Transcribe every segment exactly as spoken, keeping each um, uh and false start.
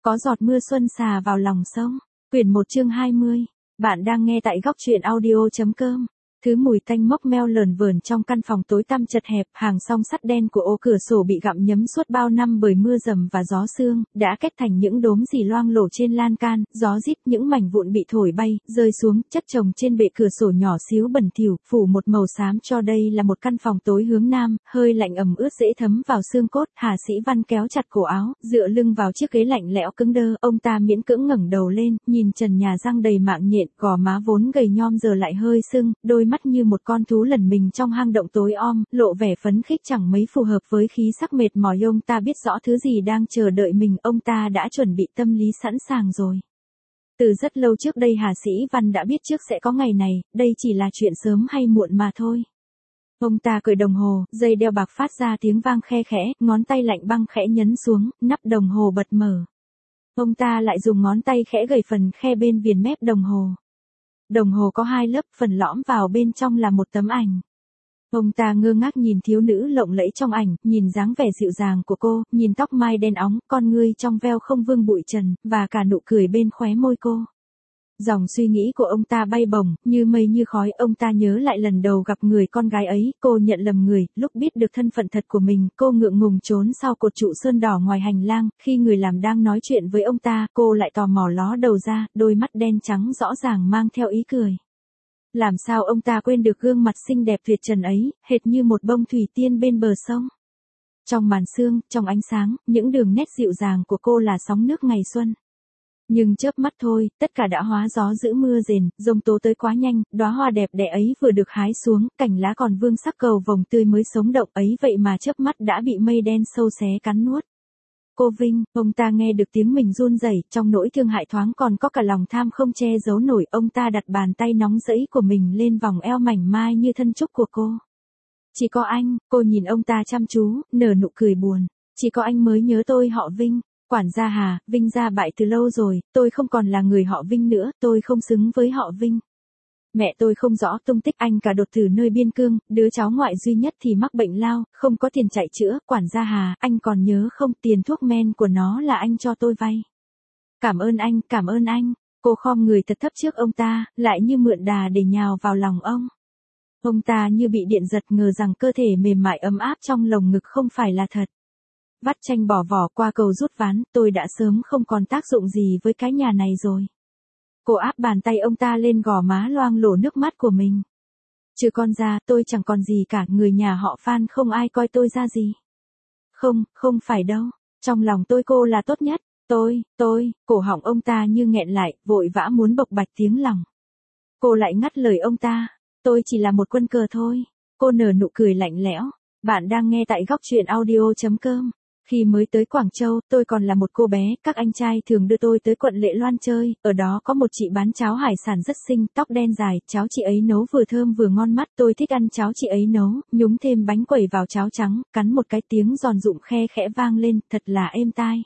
Có giọt mưa xuân xà vào lòng sông. Quyển một chương hai mươi. Bạn đang nghe tại góc truyện audio.com. Thứ mùi tanh mốc meo lờn vờn trong căn phòng tối tăm chật hẹp, hàng song sắt đen của ô cửa sổ bị gặm nhấm suốt bao năm bởi mưa dầm và gió sương, đã kết thành những đốm rỉ loang lổ trên lan can, gió rít những mảnh vụn bị thổi bay, rơi xuống, chất chồng trên bệ cửa sổ nhỏ xíu bẩn thỉu, phủ một màu xám cho đây là một căn phòng tối hướng nam, hơi lạnh ẩm ướt dễ thấm vào xương cốt. Hà Sĩ Văn kéo chặt cổ áo, dựa lưng vào chiếc ghế lạnh lẽo cứng đơ, ông ta miễn cưỡng ngẩng đầu lên, nhìn trần nhà răng đầy mạng nhện, gò má vốn gầy nhom giờ lại hơi sưng, đôi mắt như một con thú lẩn mình trong hang động tối om, lộ vẻ phấn khích chẳng mấy phù hợp với khí sắc mệt mỏi. Ông ta biết rõ thứ gì đang chờ đợi mình, ông ta đã chuẩn bị tâm lý sẵn sàng rồi. Từ rất lâu trước đây Hà Sĩ Văn đã biết trước sẽ có ngày này, đây chỉ là chuyện sớm hay muộn mà thôi. Ông ta cởi đồng hồ, dây đeo bạc phát ra tiếng vang khe khẽ, ngón tay lạnh băng khẽ nhấn xuống, nắp đồng hồ bật mở. Ông ta lại dùng ngón tay khẽ gẩy phần khe bên viền mép đồng hồ. Đồng hồ có hai lớp, phần lõm vào bên trong là một tấm ảnh. Ông ta ngơ ngác nhìn thiếu nữ lộng lẫy trong ảnh, nhìn dáng vẻ dịu dàng của cô, nhìn tóc mai đen óng, con ngươi trong veo không vương bụi trần, và cả nụ cười bên khóe môi cô. Dòng suy nghĩ của ông ta bay bổng, như mây như khói, ông ta nhớ lại lần đầu gặp người con gái ấy, cô nhận lầm người, lúc biết được thân phận thật của mình, cô ngượng ngùng trốn sau cột trụ sơn đỏ ngoài hành lang, khi người làm đang nói chuyện với ông ta, cô lại tò mò ló đầu ra, đôi mắt đen trắng rõ ràng mang theo ý cười. Làm sao ông ta quên được gương mặt xinh đẹp tuyệt trần ấy, hệt như một bông thủy tiên bên bờ sông. Trong màn sương, trong ánh sáng, những đường nét dịu dàng của cô là sóng nước ngày xuân. Nhưng chớp mắt thôi, tất cả đã hóa gió giữ mưa rền, giông tố tới quá nhanh, đóa hoa đẹp đẽ ấy vừa được hái xuống, cành lá còn vương sắc cầu vồng tươi mới sống động ấy, vậy mà chớp mắt đã bị mây đen sâu xé cắn nuốt. Cô Vinh, ông ta nghe được tiếng mình run rẩy, trong nỗi thương hại thoáng còn có cả lòng tham không che giấu nổi, ông ta đặt bàn tay nóng rẫy của mình lên vòng eo mảnh mai như thân trúc của cô. Chỉ có anh, cô nhìn ông ta chăm chú, nở nụ cười buồn. Chỉ có anh mới nhớ tôi họ Vinh. Quản gia Hà, Vinh gia bại từ lâu rồi, tôi không còn là người họ Vinh nữa, tôi không xứng với họ Vinh. Mẹ tôi không rõ tung tích, anh cả đột tử nơi biên cương, đứa cháu ngoại duy nhất thì mắc bệnh lao, không có tiền chạy chữa. Quản gia Hà, anh còn nhớ không, tiền thuốc men của nó là anh cho tôi vay. Cảm ơn anh, cảm ơn anh. Cô khom người thật thấp trước ông ta, lại như mượn đà để nhào vào lòng ông. Ông ta như bị điện giật, ngờ rằng cơ thể mềm mại ấm áp trong lồng ngực không phải là thật. Vắt chanh bỏ vỏ qua cầu rút ván, tôi đã sớm không còn tác dụng gì với cái nhà này rồi. Cô áp bàn tay ông ta lên gò má loang lổ nước mắt của mình. Trừ con ra, tôi chẳng còn gì cả, người nhà họ Phan không ai coi tôi ra gì. Không, không phải đâu, trong lòng tôi cô là tốt nhất, tôi, tôi, cổ họng ông ta như nghẹn lại, vội vã muốn bộc bạch tiếng lòng. Cô lại ngắt lời ông ta, tôi chỉ là một quân cờ thôi. Cô nở nụ cười lạnh lẽo. Bạn đang nghe tại góc truyện audio.com. Khi mới tới Quảng Châu, tôi còn là một cô bé, các anh trai thường đưa tôi tới quận Lệ Loan chơi, ở đó có một chị bán cháo hải sản rất xinh, tóc đen dài, cháo chị ấy nấu vừa thơm vừa ngon mắt, tôi thích ăn cháo chị ấy nấu, nhúng thêm bánh quẩy vào cháo trắng, cắn một cái tiếng giòn rụm khe khẽ vang lên, thật là êm tai.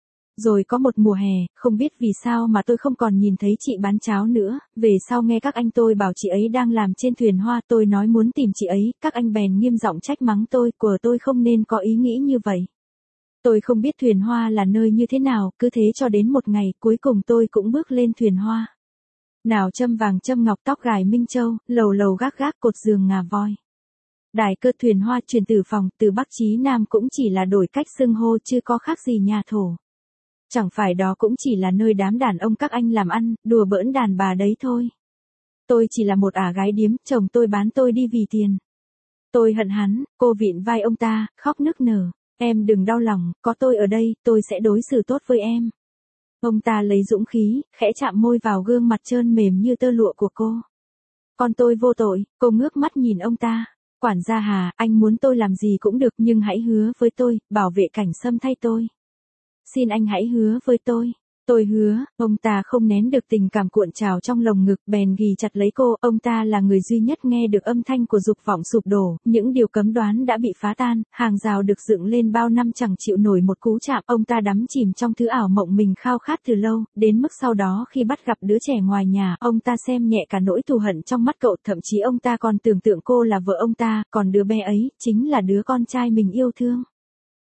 Rồi có một mùa hè, không biết vì sao mà tôi không còn nhìn thấy chị bán cháo nữa, về sau nghe các anh tôi bảo chị ấy đang làm trên thuyền hoa, tôi nói muốn tìm chị ấy, các anh bèn nghiêm giọng trách mắng tôi, của tôi không nên có ý nghĩ như vậy. Tôi không biết thuyền hoa là nơi như thế nào, cứ thế cho đến một ngày, cuối cùng tôi cũng bước lên thuyền hoa. Nào châm vàng châm ngọc, tóc gài minh châu, lầu lầu gác gác, cột giường ngà voi. Đài cơ thuyền hoa truyền từ phòng, từ Bắc chí Nam cũng chỉ là đổi cách xưng hô chứ có khác gì nhà thổ. Chẳng phải đó cũng chỉ là nơi đám đàn ông các anh làm ăn, đùa bỡn đàn bà đấy thôi. Tôi chỉ là một ả gái điếm, chồng tôi bán tôi đi vì tiền. Tôi hận hắn, cô vịn vai ông ta, khóc nức nở. Em đừng đau lòng, có tôi ở đây, tôi sẽ đối xử tốt với em. Ông ta lấy dũng khí, khẽ chạm môi vào gương mặt trơn mềm như tơ lụa của cô. Con tôi vô tội, cô ngước mắt nhìn ông ta. Quản gia Hà, anh muốn tôi làm gì cũng được, nhưng hãy hứa với tôi, bảo vệ Cảnh Sâm thay tôi. Xin anh hãy hứa với tôi. Tôi hứa. Ông ta không nén được tình cảm cuộn trào trong lồng ngực, bèn ghì chặt lấy cô. Ông ta là người duy nhất nghe được âm thanh của dục vọng sụp đổ, những điều cấm đoán đã bị phá tan, hàng rào được dựng lên bao năm chẳng chịu nổi một cú chạm. Ông ta đắm chìm trong thứ ảo mộng mình khao khát từ lâu, đến mức sau đó khi bắt gặp đứa trẻ ngoài nhà, ông ta xem nhẹ cả nỗi thù hận trong mắt cậu, thậm chí ông ta còn tưởng tượng cô là vợ ông ta, còn đứa bé ấy chính là đứa con trai mình yêu thương.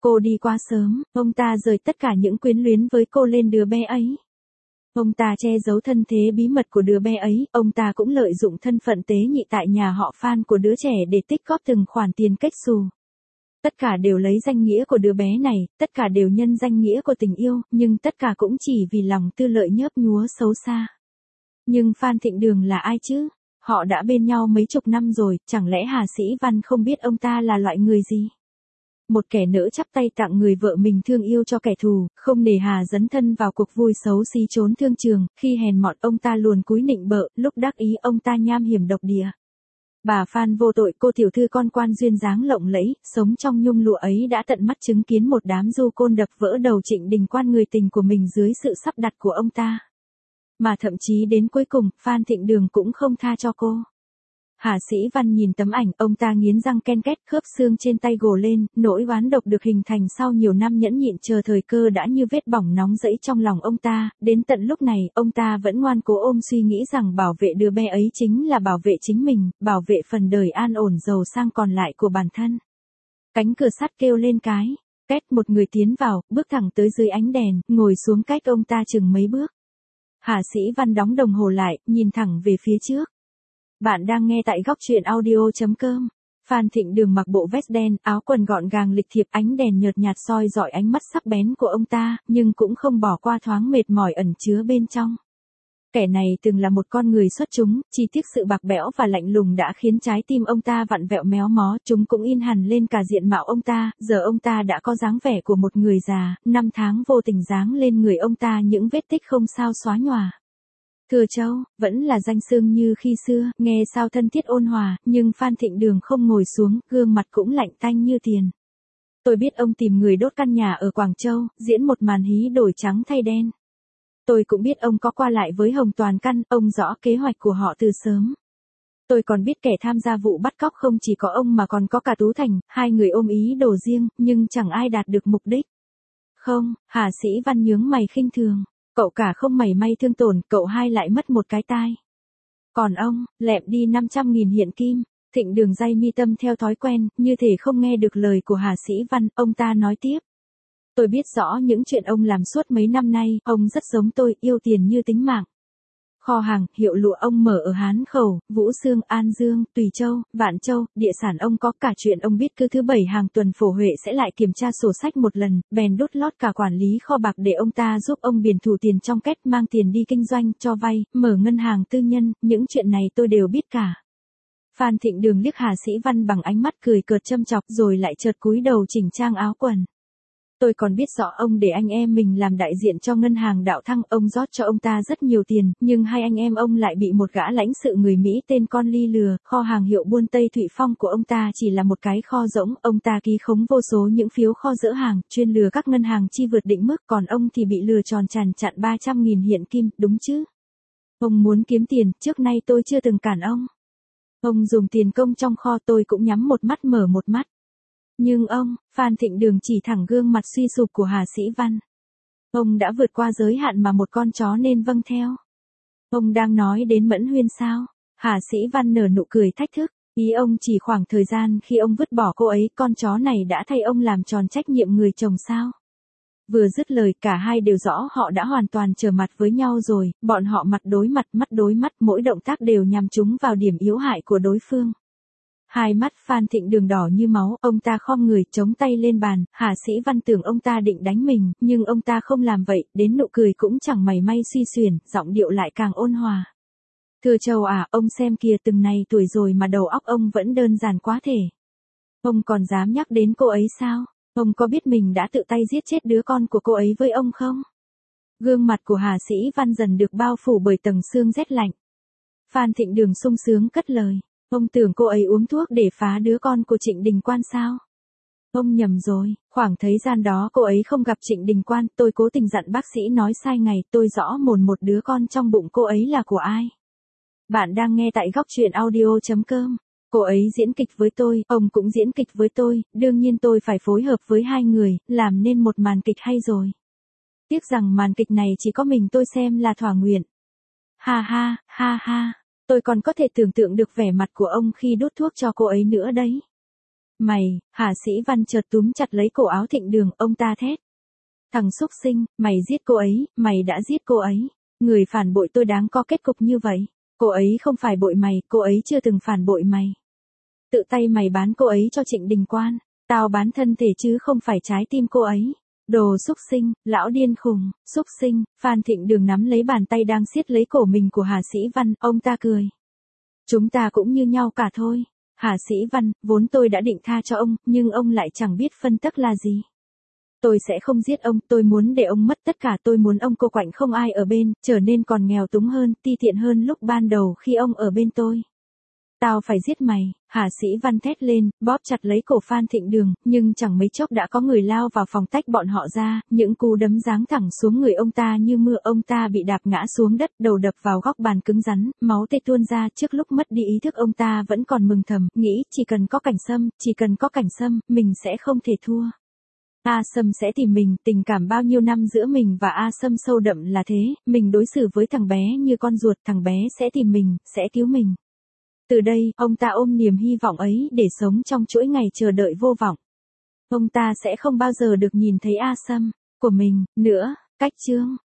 Cô đi quá sớm, ông ta rời tất cả những quyến luyến với cô lên đứa bé ấy. Ông ta che giấu thân thế bí mật của đứa bé ấy, ông ta cũng lợi dụng thân phận tế nhị tại nhà họ Phan của đứa trẻ để tích góp từng khoản tiền kết xù. Tất cả đều lấy danh nghĩa của đứa bé này, tất cả đều nhân danh nghĩa của tình yêu, nhưng tất cả cũng chỉ vì lòng tư lợi nhớp nhúa xấu xa. Nhưng Phan Thịnh Đường là ai chứ? Họ đã bên nhau mấy chục năm rồi, chẳng lẽ Hà Sĩ Văn không biết ông ta là loại người gì? Một kẻ nỡ chắp tay tặng người vợ mình thương yêu cho kẻ thù, không nề hà dấn thân vào cuộc vui xấu xí trốn thương trường, khi hèn mọn ông ta luồn cúi nịnh bợ, lúc đắc ý ông ta nham hiểm độc địa. Bà Phan vô tội, cô tiểu thư con quan duyên dáng lộng lẫy, sống trong nhung lụa ấy đã tận mắt chứng kiến một đám du côn đập vỡ đầu Trịnh Đình Quan người tình của mình dưới sự sắp đặt của ông ta. Mà thậm chí đến cuối cùng, Phan Thịnh Đường cũng không tha cho cô. Hà Sĩ Văn nhìn tấm ảnh, ông ta nghiến răng ken két, khớp xương trên tay gồ lên, nỗi oán độc được hình thành sau nhiều năm nhẫn nhịn chờ thời cơ đã như vết bỏng nóng rẫy trong lòng ông ta, đến tận lúc này, ông ta vẫn ngoan cố ôm suy nghĩ rằng bảo vệ đứa bé ấy chính là bảo vệ chính mình, bảo vệ phần đời an ổn giàu sang còn lại của bản thân. Cánh cửa sắt kêu lên cái, két, một người tiến vào, bước thẳng tới dưới ánh đèn, ngồi xuống cách ông ta chừng mấy bước. Hà Sĩ Văn đóng đồng hồ lại, nhìn thẳng về phía trước. Bạn đang nghe tại góc truyện audio chấm com. Phan Thịnh Đường mặc bộ vest đen, áo quần gọn gàng lịch thiệp, ánh đèn nhợt nhạt soi rọi ánh mắt sắc bén của ông ta, nhưng cũng không bỏ qua thoáng mệt mỏi ẩn chứa bên trong. Kẻ này từng là một con người xuất chúng, chỉ tiếc sự bạc bẽo và lạnh lùng đã khiến trái tim ông ta vặn vẹo méo mó, chúng cũng in hằn lên cả diện mạo ông ta, giờ ông ta đã có dáng vẻ của một người già, năm tháng vô tình giáng lên người ông ta những vết tích không sao xóa nhòa. Thừa Châu, vẫn là danh xưng như khi xưa, nghe sao thân thiết ôn hòa, nhưng Phan Thịnh Đường không ngồi xuống, gương mặt cũng lạnh tanh như tiền. Tôi biết ông tìm người đốt căn nhà ở Quảng Châu, diễn một màn hí đổi trắng thay đen. Tôi cũng biết ông có qua lại với Hồng Toàn Căn, ông rõ kế hoạch của họ từ sớm. Tôi còn biết kẻ tham gia vụ bắt cóc không chỉ có ông mà còn có cả Tú Thành, hai người ôm ý đồ riêng, nhưng chẳng ai đạt được mục đích. Không, Hà Sĩ Văn nhướng mày khinh thường. Cậu cả không mảy may thương tổn, cậu hai lại mất một cái tai. Còn ông, lẹm đi năm trăm nghìn hiện kim. Thịnh Đường day mi tâm theo thói quen, như thể không nghe được lời của Hà Sĩ Văn, ông ta nói tiếp. Tôi biết rõ những chuyện ông làm suốt mấy năm nay, ông rất giống tôi, yêu tiền như tính mạng. Kho hàng, hiệu lụa ông mở ở Hán Khẩu, Vũ Xương, An Dương, Tùy Châu, Vạn Châu, địa sản ông có cả chuyện ông biết cứ thứ bảy hàng tuần Phổ Huệ sẽ lại kiểm tra sổ sách một lần, bèn đốt lót cả quản lý kho bạc để ông ta giúp ông biển thủ tiền trong két mang tiền đi kinh doanh, cho vay, mở ngân hàng tư nhân, những chuyện này tôi đều biết cả. Phan Thịnh Đường liếc Hà Sĩ Văn bằng ánh mắt cười cợt châm chọc rồi lại chợt cúi đầu chỉnh trang áo quần. Tôi còn biết rõ ông để anh em mình làm đại diện cho ngân hàng Đạo Thăng, ông rót cho ông ta rất nhiều tiền, nhưng hai anh em ông lại bị một gã lãnh sự người Mỹ tên Con Ly lừa, kho hàng hiệu buôn Tây Thụy Phong của ông ta chỉ là một cái kho rỗng, ông ta ký khống vô số những phiếu kho dỡ hàng, chuyên lừa các ngân hàng chi vượt định mức, còn ông thì bị lừa tròn tràn chặn ba trăm nghìn hiện kim, đúng chứ? Ông muốn kiếm tiền, trước nay tôi chưa từng cản ông. Ông dùng tiền công trong kho tôi cũng nhắm một mắt mở một mắt. Nhưng ông, Phan Thịnh Đường chỉ thẳng gương mặt suy sụp của Hà Sĩ Văn. Ông đã vượt qua giới hạn mà một con chó nên vâng theo. Ông đang nói đến Mẫn Huyên sao? Hà Sĩ Văn nở nụ cười thách thức. Ý ông chỉ khoảng thời gian khi ông vứt bỏ cô ấy, con chó này đã thay ông làm tròn trách nhiệm người chồng sao? Vừa dứt lời cả hai đều rõ họ đã hoàn toàn trở mặt với nhau rồi, bọn họ mặt đối mặt, mắt đối mắt, mỗi động tác đều nhằm trúng vào điểm yếu hại của đối phương. Hai mắt Phan Thịnh Đường đỏ như máu, ông ta khom người, chống tay lên bàn, Hà Sĩ Văn tưởng ông ta định đánh mình, nhưng ông ta không làm vậy, đến nụ cười cũng chẳng mảy may suy xuyển, giọng điệu lại càng ôn hòa. Thừa Châu à, ông xem kìa, từng này tuổi rồi mà đầu óc ông vẫn đơn giản quá thể. Ông còn dám nhắc đến cô ấy sao? Ông có biết mình đã tự tay giết chết đứa con của cô ấy với ông không? Gương mặt của Hà Sĩ Văn dần được bao phủ bởi tầng sương rét lạnh. Phan Thịnh Đường sung sướng cất lời. Ông tưởng cô ấy uống thuốc để phá đứa con của Trịnh Đình Quan sao? Ông nhầm rồi, khoảng thời gian đó cô ấy không gặp Trịnh Đình Quan, tôi cố tình dặn bác sĩ nói sai ngày, tôi rõ mồn một đứa con trong bụng cô ấy là của ai. Bạn đang nghe tại góc truyện audio chấm com. Cô ấy diễn kịch với tôi, ông cũng diễn kịch với tôi, đương nhiên tôi phải phối hợp với hai người, làm nên một màn kịch hay rồi. Tiếc rằng màn kịch này chỉ có mình tôi xem là thỏa nguyện. Ha ha, ha ha. Tôi còn có thể tưởng tượng được vẻ mặt của ông khi đốt thuốc cho cô ấy nữa đấy. mày, Hà Sĩ Văn chợt túm chặt lấy cổ áo Thịnh Đường, ông ta thét. Thằng xúc sinh, mày giết cô ấy, mày đã giết cô ấy. Người phản bội tôi đáng có kết cục như vậy. Cô ấy không phải bội mày, cô ấy chưa từng phản bội mày. Tự tay mày bán cô ấy cho Trịnh Đình Quan. Tao bán thân thể chứ không phải trái tim cô ấy. Đồ xúc sinh, lão điên khùng, xúc sinh. Phan Thịnh Đường nắm lấy bàn tay đang siết lấy cổ mình của Hà Sĩ Văn, ông ta cười. Chúng ta cũng như nhau cả thôi. Hà Sĩ Văn, vốn tôi đã định tha cho ông, nhưng ông lại chẳng biết phân tắc là gì. Tôi sẽ không giết ông, tôi muốn để ông mất tất cả, tôi muốn ông cô quạnh không ai ở bên, trở nên còn nghèo túng hơn, ti tiện hơn lúc ban đầu khi ông ở bên tôi. Tao phải giết mày, Hà Sĩ Văn thét lên, bóp chặt lấy cổ Phan Thịnh Đường, nhưng chẳng mấy chốc đã có người lao vào phòng tách bọn họ ra, những cú đấm giáng thẳng xuống người ông ta như mưa, ông ta bị đạp ngã xuống đất, đầu đập vào góc bàn cứng rắn, máu tê tuôn ra, trước lúc mất đi ý thức ông ta vẫn còn mừng thầm, nghĩ chỉ cần có Cảnh Sâm, chỉ cần có Cảnh Sâm, mình sẽ không thể thua. A Sâm sẽ tìm mình, tình cảm bao nhiêu năm giữa mình và A Sâm sâu đậm là thế, mình đối xử với thằng bé như con ruột, thằng bé sẽ tìm mình, sẽ cứu mình. Từ đây, ông ta ôm niềm hy vọng ấy để sống trong chuỗi ngày chờ đợi vô vọng. Ông ta sẽ không bao giờ được nhìn thấy A Sâm của mình nữa. Cách chương